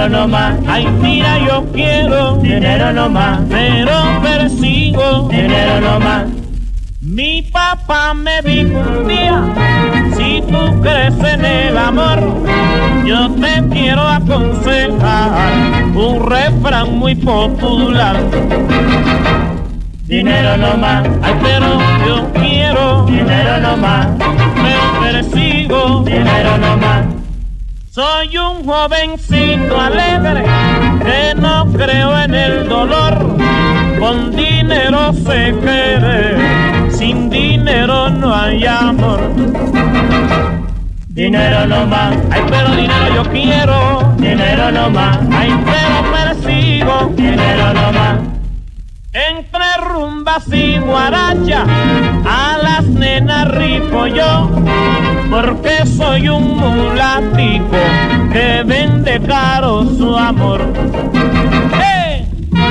dinero no más. Ay, mira, yo quiero Dinero no más. pero persigo Dinero no más. Mi papá me dijo un día, si tú crees en el amor, yo te quiero aconsejar un refrán muy popular. Dinero no más. Ay, pero yo quiero Dinero no más. pero persigo. Dinero no más. Soy un jovencito alegre que no creo en el dolor. Con dinero se quiere, sin dinero no hay amor. Dinero no más. Ay, pero dinero yo quiero. Dinero no más. Ay, pero persigo. Dinero no más. Entre rumbas y guaracha a las nenas rifo yo, porque soy un mulatico que vende caro su amor. ¡Hey!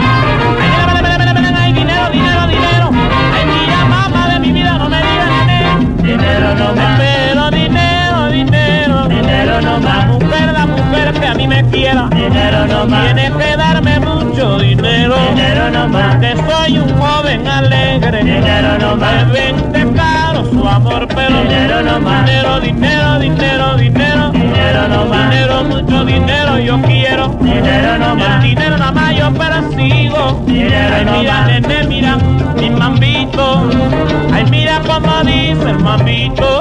¡Ay, dinero, dinero, dinero! ¡Ay, mira, mamá de mi vida, no me digas dinero! Dinero no más. Pero dinero, dinero, Dinero no más. la mujer que a mí me quiera, Dinero no más. tiene que darme mucho dinero. Dinero no más. Que soy un joven alegre, Dinero no más. me vende caro su amor, pero Dinero no más. dinero, dinero, dinero, dinero, Dinero no más. dinero, mucho dinero yo quiero. Dinero no El más. dinero nada más yo persigo. Dinero Ay, no mira, más. nene, mira, mi mambito. Ay, mira cómo dice el mambito.